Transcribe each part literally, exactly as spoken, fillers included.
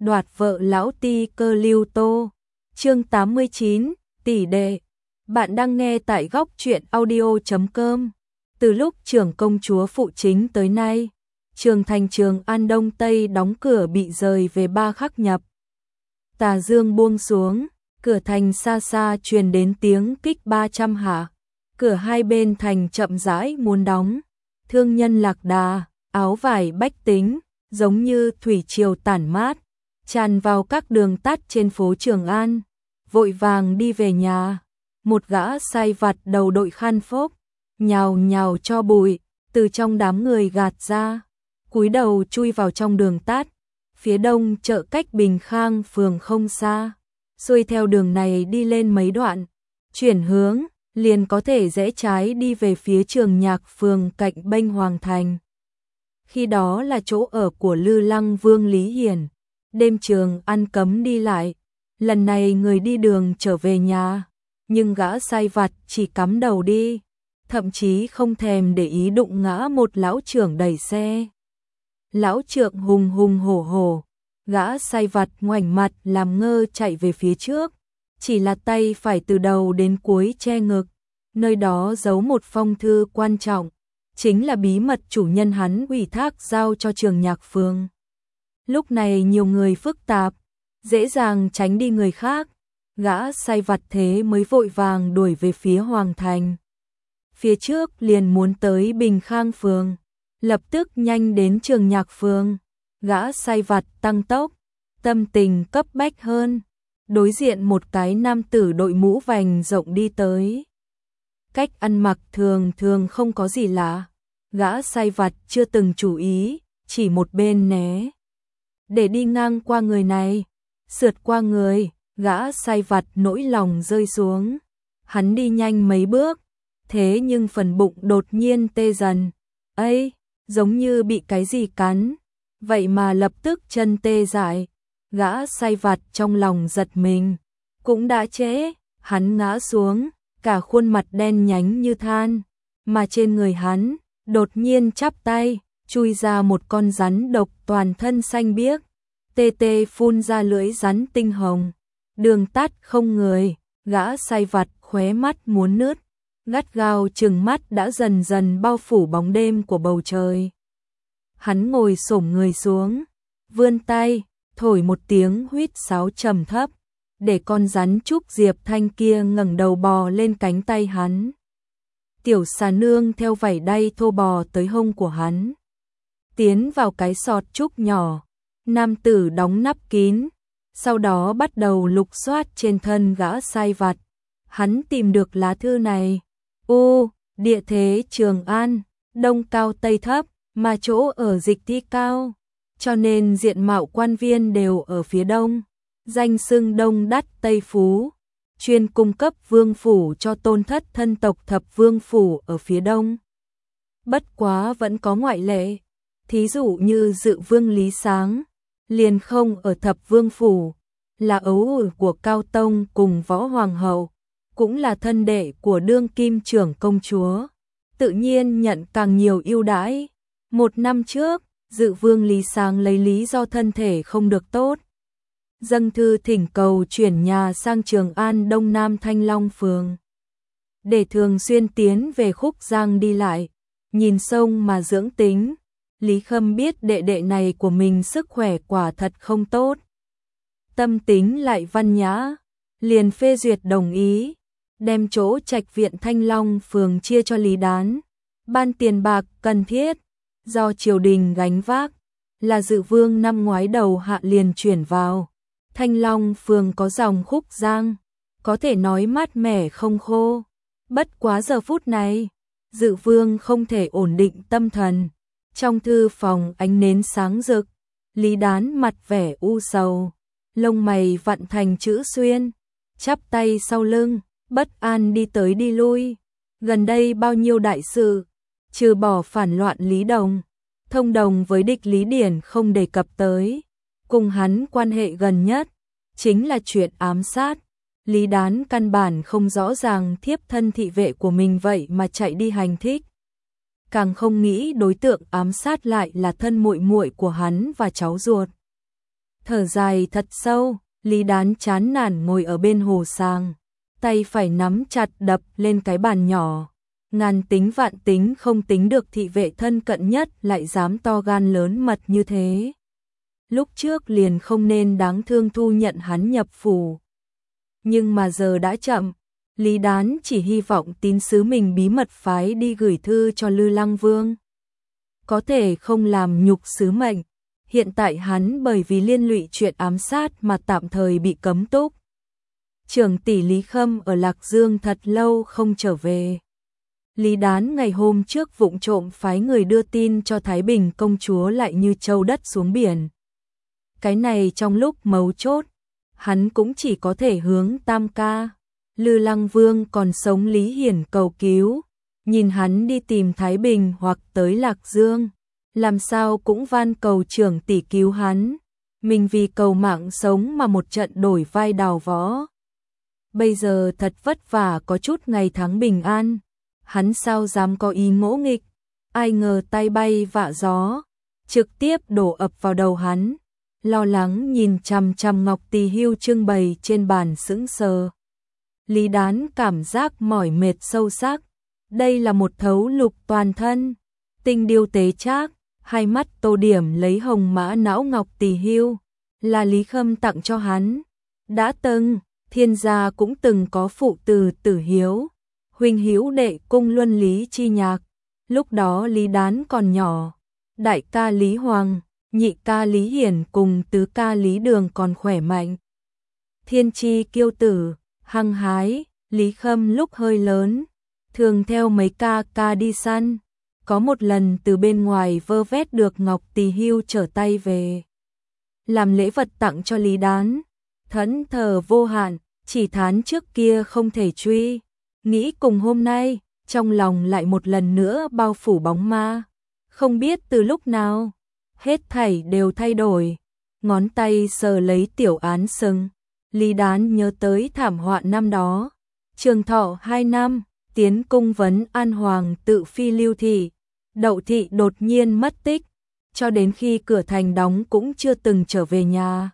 đoạt vợ lão ti cơ Lưu Tô. Chương tám mươi chín, tỷ đệ. Bạn đang nghe tại góc truyện audio chấm com. Từ lúc trưởng công chúa phụ chính tới nay, trường thành Trường An Đông Tây đóng cửa bị rời về ba khắc nhập. Tà dương buông xuống, cửa thành xa xa truyền đến tiếng kích ba trăm hạ. Cửa hai bên thành chậm rãi muốn đóng. Thương nhân lạc đà, áo vải bách tính, giống như thủy triều tản mát, tràn vào các đường tắt trên phố Trường An, vội vàng đi về nhà. Một gã sai vặt đầu đội khăn phốc, nhào nhào cho bụi, từ trong đám người gạt ra, cúi đầu chui vào trong đường tắt. Phía đông chợ cách Bình Khang phường không xa, xuôi theo đường này đi lên mấy đoạn, chuyển hướng, liền có thể rẽ trái đi về phía Trường Nhạc phường cạnh Bênh Hoàng Thành. Khi đó là chỗ ở của Lư Lăng Vương Lý Hiển, đêm Trường An cấm đi lại, lần này người đi đường trở về nhà, nhưng gã sai vặt chỉ cắm đầu đi, thậm chí không thèm để ý đụng ngã một lão trưởng đẩy xe. Lão trưởng hùng hùng hổ hổ, gã sai vặt ngoảnh mặt làm ngơ chạy về phía trước, chỉ là tay phải từ đầu đến cuối che ngực, nơi đó giấu một phong thư quan trọng, chính là bí mật chủ nhân hắn ủy thác giao cho Trường Nhạc phường. Lúc này nhiều người phức tạp, dễ dàng tránh đi người khác, gã sai vặt thế mới vội vàng đuổi về phía Hoàng Thành. Phía trước liền muốn tới Bình Khang phường, lập tức nhanh đến Trường Nhạc phường, gã sai vặt tăng tốc, tâm tình cấp bách hơn. Đối diện một cái nam tử đội mũ vành rộng đi tới. Cách ăn mặc thường thường không có gì lạ, gã sai vặt chưa từng chú ý, chỉ một bên né. Để đi ngang qua người này, sượt qua người, gã sai vặt nỗi lòng rơi xuống. Hắn đi nhanh mấy bước, thế nhưng phần bụng đột nhiên tê dần. Ây, giống như bị cái gì cắn, vậy mà lập tức chân tê dại. Gã sai vặt trong lòng giật mình, cũng đã trễ, hắn ngã xuống, cả khuôn mặt đen nhánh như than, mà trên người hắn, đột nhiên chắp tay, chui ra một con rắn độc toàn thân xanh biếc, tê tê phun ra lưỡi rắn tinh hồng. Đường tắt không người, gã sai vặt khóe mắt muốn nứt, gắt gao trừng mắt đã dần dần bao phủ bóng đêm của bầu trời. Hắn ngồi xổm người xuống, vươn tay, thổi một tiếng huýt sáo trầm thấp, để con rắn trúc diệp thanh kia ngẩng đầu bò lên cánh tay hắn. Tiểu xà nương theo vảy đay thô bò tới hông của hắn, tiến vào cái sọt trúc nhỏ, nam tử đóng nắp kín, sau đó bắt đầu lục soát trên thân gã sai vặt. Hắn tìm được lá thư này. U, địa thế Trường An, đông cao tây thấp, mà chỗ ở dịch thi cao, cho nên diện mạo quan viên đều ở phía đông, danh xưng đông đắt tây phú, chuyên cung cấp vương phủ cho tôn thất thân tộc thập vương phủ ở phía đông. Bất quá vẫn có ngoại lệ, thí dụ như dự vương Lý Sáng, liền không ở thập vương phủ, là ấu ủi của Cao Tông cùng Võ Hoàng hậu, cũng là thân đệ của đương kim trưởng công chúa, tự nhiên nhận càng nhiều ưu đãi. Một năm trước, dự vương Lý Sáng lấy lý do thân thể không được tốt, dâng thư thỉnh cầu chuyển nhà sang Trường An Đông Nam Thanh Long phường, để thường xuyên tiến về Khúc Giang đi lại, nhìn sông mà dưỡng tính. Lý Khâm biết đệ đệ này của mình sức khỏe quả thật không tốt, tâm tính lại văn nhã, liền phê duyệt đồng ý, đem chỗ trạch viện Thanh Long phường chia cho Lý Đán, ban tiền bạc cần thiết, do triều đình gánh vác, là dự vương năm ngoái đầu hạ liền chuyển vào. Thanh Long phường có dòng Khúc Giang, có thể nói mát mẻ không khô. Bất quá giờ phút này, dự vương không thể ổn định tâm thần. Trong thư phòng ánh nến sáng rực, Lý Đán mặt vẻ u sầu, lông mày vặn thành chữ xuyên, chắp tay sau lưng, bất an đi tới đi lui. Gần đây bao nhiêu đại sự, trừ bỏ phản loạn Lý Đồng, thông đồng với địch Lý Điển không đề cập tới, cùng hắn quan hệ gần nhất chính là chuyện ám sát. Lý Đán căn bản không rõ ràng thiếp thân thị vệ của mình vậy mà chạy đi hành thích, càng không nghĩ đối tượng ám sát lại là thân muội muội của hắn và cháu ruột. Thở dài thật sâu, Lý Đán chán nản ngồi ở bên hồ sàng, tay phải nắm chặt đập lên cái bàn nhỏ. Ngàn tính vạn tính không tính được thị vệ thân cận nhất lại dám to gan lớn mật như thế. Lúc trước liền không nên đáng thương thu nhận hắn nhập phủ. Nhưng mà giờ đã chậm, Lý Đán chỉ hy vọng tín sứ mình bí mật phái đi gửi thư cho Lư Lăng Vương. Có thể không làm nhục sứ mệnh, hiện tại hắn bởi vì liên lụy chuyện ám sát mà tạm thời bị cấm túc. Trưởng tỷ Lý Khâm ở Lạc Dương thật lâu không trở về. Lý Đán ngày hôm trước vụng trộm phái người đưa tin cho Thái Bình công chúa lại như châu đất xuống biển. Cái này trong lúc mấu chốt, hắn cũng chỉ có thể hướng Tam Ca, Lư Lăng Vương còn sống Lý Hiển cầu cứu, nhìn hắn đi tìm Thái Bình hoặc tới Lạc Dương, làm sao cũng van cầu trưởng tỷ cứu hắn, mình vì cầu mạng sống mà một trận đổi vai đào võ. Bây giờ thật vất vả có chút ngày tháng bình an, hắn sao dám có ý ngỗ nghịch, ai ngờ tay bay vạ gió, trực tiếp đổ ập vào đầu hắn. Lo lắng nhìn chằm chằm ngọc tỳ hưu trưng bày trên bàn sững sờ. Lý Đán cảm giác mỏi mệt sâu sắc, đây là một thấu lục toàn thân, tinh điêu tế trác, hai mắt tô điểm lấy hồng mã não ngọc tỳ hưu, là Lý Khâm tặng cho hắn. Đã từng, thiên gia cũng từng có phụ từ Tử Hiếu, huynh hữu đệ cung luân Lý Chi Nhạc, lúc đó Lý Đán còn nhỏ, đại ca Lý Hoàng, nhị ca Lý Hiển cùng tứ ca Lý Đường còn khỏe mạnh. Thiên chi kiêu tử, hăng hái, Lý Khâm lúc hơi lớn, thường theo mấy ca ca đi săn, có một lần từ bên ngoài vơ vét được ngọc tỳ hưu trở tay về. Làm lễ vật tặng cho Lý Đán, thẫn thờ vô hạn, chỉ thán trước kia không thể truy, nghĩ cùng hôm nay, trong lòng lại một lần nữa bao phủ bóng ma, không biết từ lúc nào. Hết thảy đều thay đổi, ngón tay sờ lấy tiểu án sừng, Lý Đán nhớ tới thảm họa năm đó, trường thọ hai năm, tiến cung vấn an hoàng tự phi Lưu Thị, Đậu Thị đột nhiên mất tích, cho đến khi cửa thành đóng cũng chưa từng trở về nhà.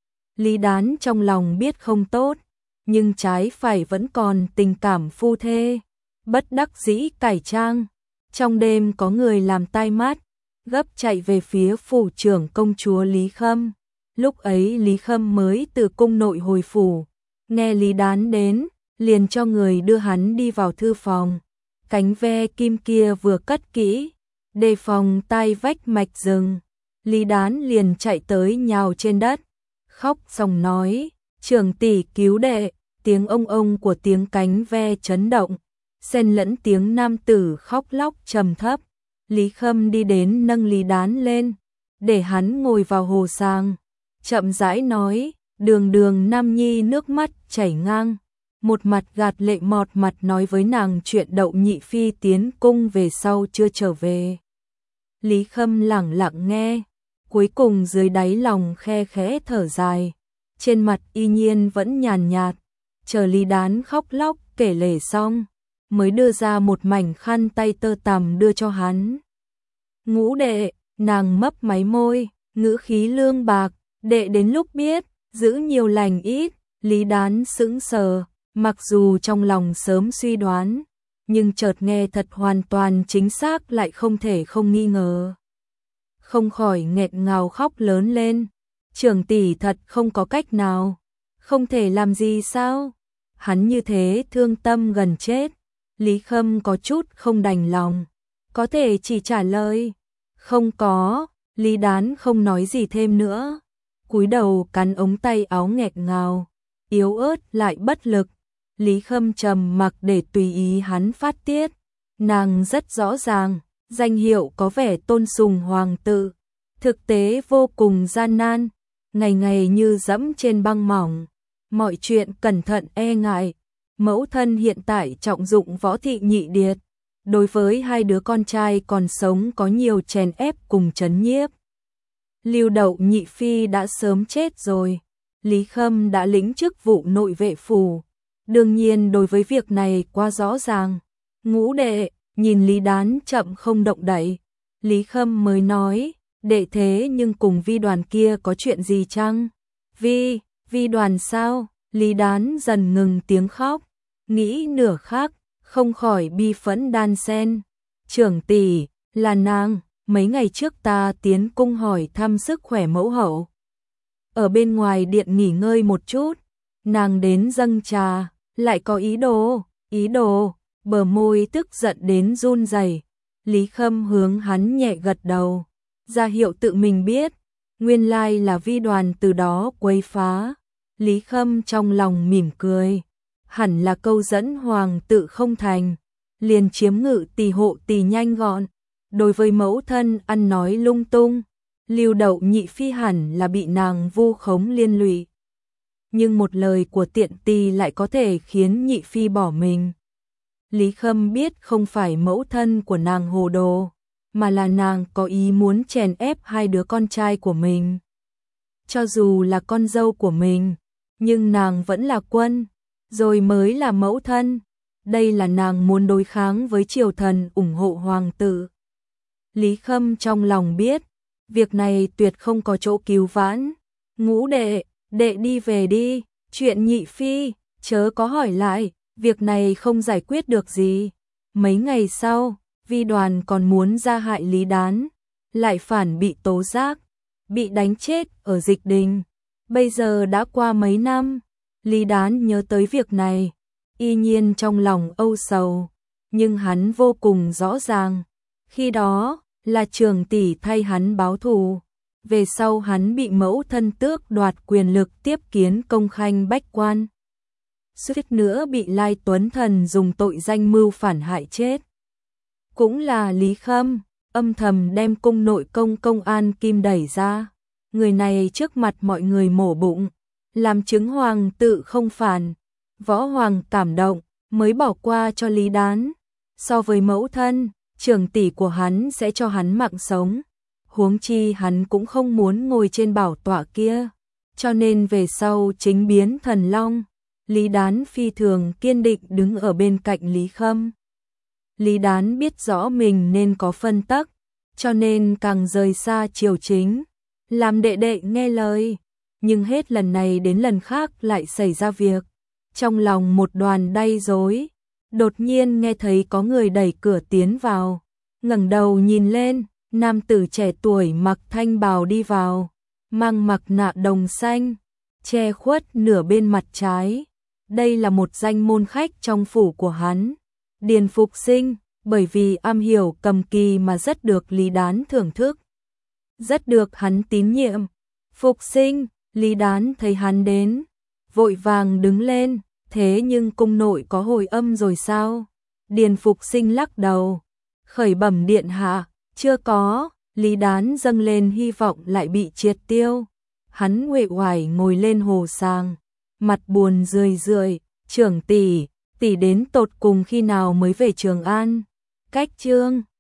Lý Đán trong lòng biết không tốt, nhưng trái phải vẫn còn tình cảm phu thê, bất đắc dĩ cải trang, trong đêm có người làm tai mắt, gấp chạy về phía phủ trưởng công chúa Lý Khâm. Lúc ấy Lý Khâm mới từ cung nội hồi phủ, nghe Lý Đán đến, liền cho người đưa hắn đi vào thư phòng. Cánh ve kim kia vừa cất kỹ, đề phòng tai vách mạch rừng. Lý Đán liền chạy tới nhào trên đất, khóc xong nói, trưởng tỷ cứu đệ, tiếng ông ông của tiếng cánh ve chấn động, xen lẫn tiếng nam tử khóc lóc trầm thấp. Lý Khâm đi đến nâng Lý Đán lên, để hắn ngồi vào hồ sàng, chậm rãi nói, đường đường nam nhi nước mắt chảy ngang, một mặt gạt lệ mọt mặt nói với nàng chuyện Đậu nhị phi tiến cung về sau chưa trở về. Lý Khâm lẳng lặng nghe, cuối cùng dưới đáy lòng khe khẽ thở dài, trên mặt y nhiên vẫn nhàn nhạt, chờ Lý Đán khóc lóc kể lể xong, mới đưa ra một mảnh khăn tay tơ tằm đưa cho hắn. Ngũ đệ, nàng mấp máy môi, ngữ khí lương bạc, đệ đến lúc biết, giữ nhiều lành ít. Lý Đán sững sờ, mặc dù trong lòng sớm suy đoán, nhưng chợt nghe thật hoàn toàn chính xác lại không thể không nghi ngờ. Không khỏi nghẹn ngào khóc lớn lên, trưởng tỷ thật không có cách nào, không thể làm gì sao? Hắn như thế thương tâm gần chết. Lý Khâm có chút không đành lòng, có thể chỉ trả lời, không có. Lý Đán không nói gì thêm nữa, cúi đầu cắn ống tay áo nghẹt ngào, yếu ớt lại bất lực. Lý Khâm trầm mặc để tùy ý hắn phát tiết, nàng rất rõ ràng, danh hiệu có vẻ tôn sùng hoàng tử, thực tế vô cùng gian nan, ngày ngày như dẫm trên băng mỏng, mọi chuyện cẩn thận e ngại. Mẫu thân hiện tại trọng dụng Võ Thị Nhị Điệt, đối với hai đứa con trai còn sống có nhiều chèn ép cùng trấn nhiếp. Lưu Đậu nhị phi đã sớm chết rồi, Lý Khâm đã lĩnh chức vụ nội vệ phủ, đương nhiên đối với việc này quá rõ ràng. Ngũ đệ, nhìn Lý Đán chậm không động đậy, Lý Khâm mới nói, đệ thế nhưng cùng Vi Đoàn kia có chuyện gì chăng? Vi, Vi Đoàn sao? Lý Đán dần ngừng tiếng khóc, nghĩ nửa khắc, không khỏi bi phẫn đan sen. Trưởng tỷ, là nàng, mấy ngày trước ta tiến cung hỏi thăm sức khỏe mẫu hậu. Ở bên ngoài điện nghỉ ngơi một chút, nàng đến dâng trà, lại có ý đồ, ý đồ, bờ môi tức giận đến run rẩy. Lý Khâm hướng hắn nhẹ gật đầu, ra hiệu tự mình biết, nguyên lai là Vi Đoàn từ đó quấy phá. Lý Khâm trong lòng mỉm cười, hẳn là câu dẫn hoàng tự không thành, liền chiếm ngự tỳ hộ tỳ nhanh gọn. Đối với mẫu thân ăn nói lung tung, Lưu Đậu nhị phi hẳn là bị nàng vu khống liên lụy. Nhưng một lời của tiện tỳ lại có thể khiến nhị phi bỏ mình. Lý Khâm biết không phải mẫu thân của nàng hồ đồ, mà là nàng có ý muốn chèn ép hai đứa con trai của mình. Cho dù là con dâu của mình, nhưng nàng vẫn là quân, rồi mới là mẫu thân. Đây là nàng muốn đối kháng với triều thần ủng hộ hoàng tử. Lý Khâm trong lòng biết, việc này tuyệt không có chỗ cứu vãn. Ngũ đệ, đệ đi về đi, chuyện nhị phi, chớ có hỏi lại, việc này không giải quyết được gì. Mấy ngày sau, Vi Đoàn còn muốn ra hại Lý Đán, lại phản bị tố giác, bị đánh chết ở Dịch Đình. Bây giờ đã qua mấy năm, Lý Đán nhớ tới việc này, y nhiên trong lòng âu sầu, nhưng hắn vô cùng rõ ràng, khi đó là Trường tỷ thay hắn báo thù, về sau hắn bị mẫu thân tước đoạt quyền lực tiếp kiến công khanh bách quan, suýt nữa bị Lai Tuấn Thần dùng tội danh mưu phản hại chết. Cũng là Lý Khâm âm thầm đem cung nội công công an Kim đẩy ra, người này trước mặt mọi người mổ bụng, làm chứng hoàng tự không phản. Võ Hoàng cảm động, mới bỏ qua cho Lý Đán. So với mẫu thân, trưởng tỷ của hắn sẽ cho hắn mạng sống. Huống chi hắn cũng không muốn ngồi trên bảo tọa kia. Cho nên về sau chính biến thần long. Lý Đán phi thường kiên định đứng ở bên cạnh Lý Khâm. Lý Đán biết rõ mình nên có phân tắc, cho nên càng rời xa triều chính, làm đệ đệ nghe lời. Nhưng hết lần này đến lần khác lại xảy ra việc. Trong lòng một đoàn đay rối, đột nhiên nghe thấy có người đẩy cửa tiến vào, ngẩng đầu nhìn lên, nam tử trẻ tuổi mặc thanh bào đi vào, mang mặt nạ đồng xanh, che khuất nửa bên mặt trái. Đây là một danh môn khách trong phủ của hắn, Điền Phục Sinh, bởi vì am hiểu cầm kỳ mà rất được Lý Đán thưởng thức, rất được hắn tín nhiệm. Phục Sinh, Lý Đán thấy hắn đến, vội vàng đứng lên, thế nhưng cung nội có hồi âm rồi sao? Điền Phục Sinh lắc đầu, khởi bẩm điện hạ, chưa có. Lý Đán dâng lên hy vọng lại bị triệt tiêu. Hắn uể oải ngồi lên hồ sàng, mặt buồn rười rượi, trưởng tỷ, tỷ đến tột cùng khi nào mới về Trường An? Cách chương